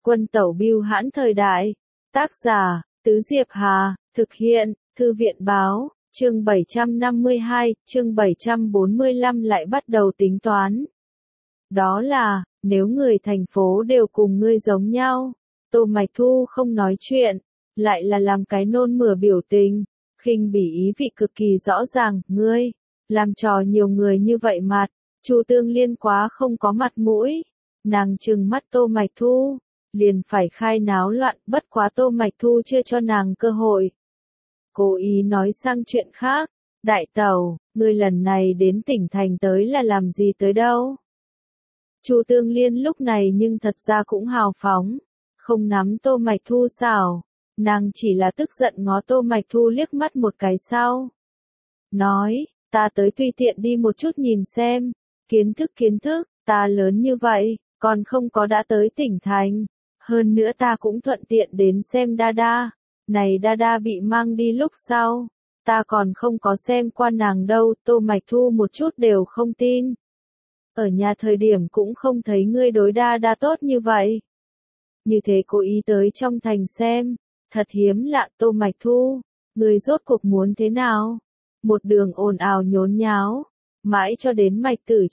Quân tẩu bưu hãn thời đại. Tác giả, Tứ Diệp Hà, thực hiện, Thư viện báo, chương 752, chương 745 lại bắt đầu tính toán. Đó là, nếu người thành phố đều cùng ngươi giống nhau, Tô Mạch Thu không nói chuyện, lại là làm cái nôn mửa biểu tình, khinh bỉ ý vị cực kỳ rõ ràng, ngươi, làm trò nhiều người như vậy mặt, Chu Tương Liên quá không có mặt mũi, nàng trừng mắt Tô Mạch Thu, liền phải khai náo loạn, bất quá Tô Mạch Thu chưa cho nàng cơ hội. Cố ý nói sang chuyện khác, đại tẩu, ngươi lần này đến tỉnh thành tới là làm gì tới đâu? Chu Tương Liên lúc này nhưng thật ra cũng hào phóng, không nắm Tô Mạch Thu xảo, nàng chỉ là tức giận ngó Tô Mạch Thu liếc mắt một cái sau. Nói, ta tới tùy tiện đi một chút nhìn xem, kiến thức, ta lớn như vậy, còn không có đã tới tỉnh thành. Hơn nữa ta cũng thuận tiện đến xem Đa, này Đa bị mang đi lúc sau, ta còn không có xem qua nàng đâu, Tô Mạch Thu một chút đều không tin. Ở nhà thời điểm cũng không thấy ngươi đối Đa tốt như vậy. Như thế cố ý tới trong thành xem, thật hiếm lạ Tô Mạch Thu, ngươi rốt cuộc muốn thế nào? Một đường ồn ào nhốn nháo, mãi cho đến Mạch Tử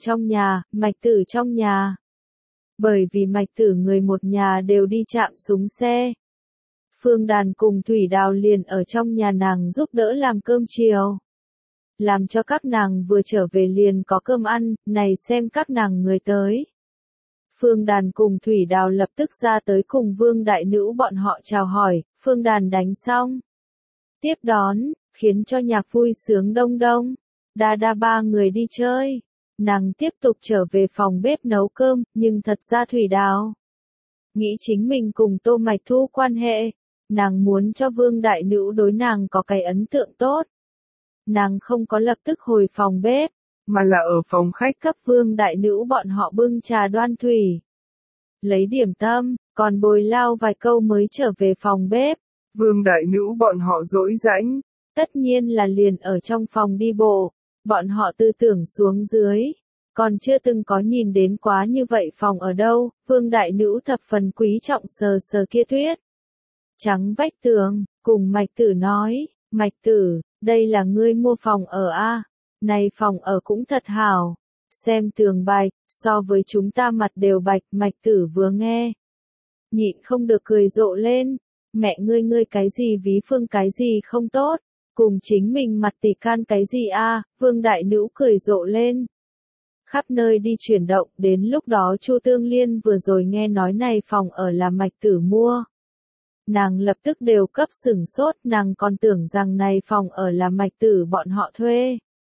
trong nhà. Bởi vì Mạch Tử người một nhà đều đi chạm súng xe. Phương Đàn cùng Thủy Đào liền ở trong nhà nàng giúp đỡ làm cơm chiều. Làm cho các nàng vừa trở về liền có cơm ăn, này xem các nàng người tới. Phương Đàn cùng Thủy Đào lập tức ra tới cùng Vương Đại Nữ bọn họ chào hỏi, Phương Đàn đánh xong. Tiếp đón, khiến cho nhạc vui sướng đông đông. Đa ba người đi chơi. Nàng tiếp tục trở về phòng bếp nấu cơm, nhưng thật ra Thủy Đào nghĩ chính mình cùng Tô Mạch Thu quan hệ, nàng muốn cho Vương Đại Nữ đối nàng có cái ấn tượng tốt. Nàng không có lập tức hồi phòng bếp, mà là ở phòng khách cấp Vương Đại Nữ bọn họ bưng trà đoan thủy. Lấy điểm tâm, còn bồi lao vài câu mới trở về phòng bếp. Vương Đại Nữ bọn họ dỗi rãnh. Tất nhiên là liền ở trong phòng đi bộ, bọn họ tư tưởng xuống dưới. Còn chưa từng có nhìn đến quá như vậy phòng ở đâu, Vương Đại Nữ thập phần quý trọng sờ kia tuyết. Trắng vách tường, cùng Mạch Tử nói, Mạch Tử, đây là ngươi mua phòng ở a, này phòng ở cũng thật hảo. Xem tường bạch, so với chúng ta mặt đều bạch, Mạch Tử vừa nghe. Nhịn không được cười rộ lên, mẹ ngươi cái gì ví phương cái gì không tốt, cùng chính mình mặt tỉ can cái gì a, Vương Đại Nữ cười rộ lên. Khắp nơi đi chuyển động, đến lúc đó Chu Tương Liên vừa rồi nghe nói này phòng ở là Mạch Tử mua. Nàng lập tức đều cấp sửng sốt, nàng còn tưởng rằng này phòng ở là Mạch Tử bọn họ thuê.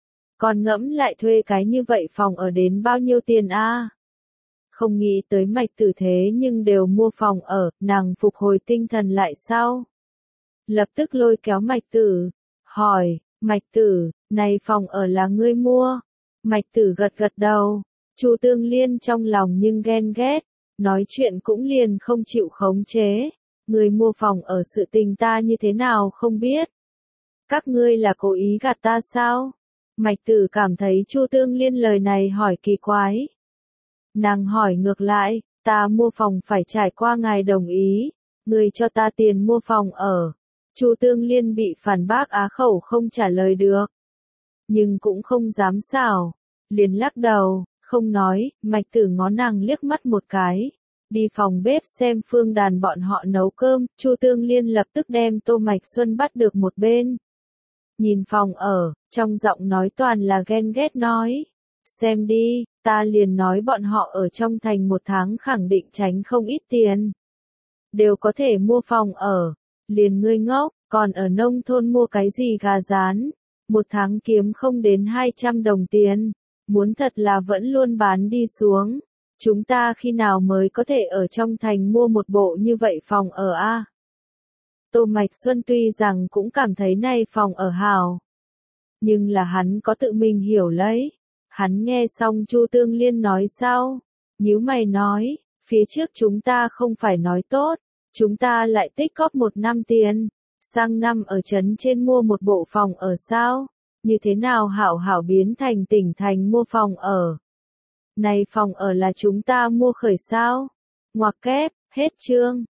Còn ngẫm lại thuê cái như vậy phòng ở đến bao nhiêu tiền a? Không nghĩ tới Mạch Tử thế nhưng đều mua phòng ở, nàng phục hồi tinh thần lại sau. Lập tức lôi kéo Mạch Tử, hỏi, Mạch Tử, này phòng ở là ngươi mua? Mạch Tử gật đầu, Chu Tương Liên trong lòng nhưng ghen ghét, nói chuyện cũng liền không chịu khống chế, người mua phòng ở sự tình ta như thế nào không biết. Các ngươi là cố ý gạt ta sao? Mạch Tử cảm thấy Chu Tương Liên lời này hỏi kỳ quái. Nàng hỏi ngược lại, ta mua phòng phải trải qua ngài đồng ý, người cho ta tiền mua phòng ở. Chu Tương Liên bị phản bác á khẩu không trả lời được. Nhưng cũng không dám xảo, liền lắc đầu, không nói, Mạch Tử ngó nàng liếc mắt một cái, đi phòng bếp xem Phương Đàn bọn họ nấu cơm, Chu Tương Liên lập tức đem Tô Mạch Xuân bắt được một bên. Nhìn phòng ở, trong giọng nói toàn là ghen ghét nói, xem đi, ta liền nói bọn họ ở trong thành một tháng khẳng định tránh không ít tiền. Đều có thể mua phòng ở, liền ngươi ngốc, còn ở nông thôn mua cái gì gà rán. Một tháng kiếm không đến 200 đồng tiền, muốn thật là vẫn luôn bán đi xuống. Chúng ta khi nào mới có thể ở trong thành mua một bộ như vậy phòng ở a? Tô Mạch Xuân tuy rằng cũng cảm thấy này phòng ở hào, nhưng là hắn có tự mình hiểu lấy. Hắn nghe xong Chu Tương Liên nói sau, nhíu mày nói, phía trước chúng ta không phải nói tốt, chúng ta lại tích góp một năm tiền. Sang năm ở trấn trên mua một bộ phòng ở sao? Như thế nào hảo biến thành tỉnh thành mua phòng ở? Này phòng ở là chúng ta mua khởi sao? Ngoặc kép, Hết chương.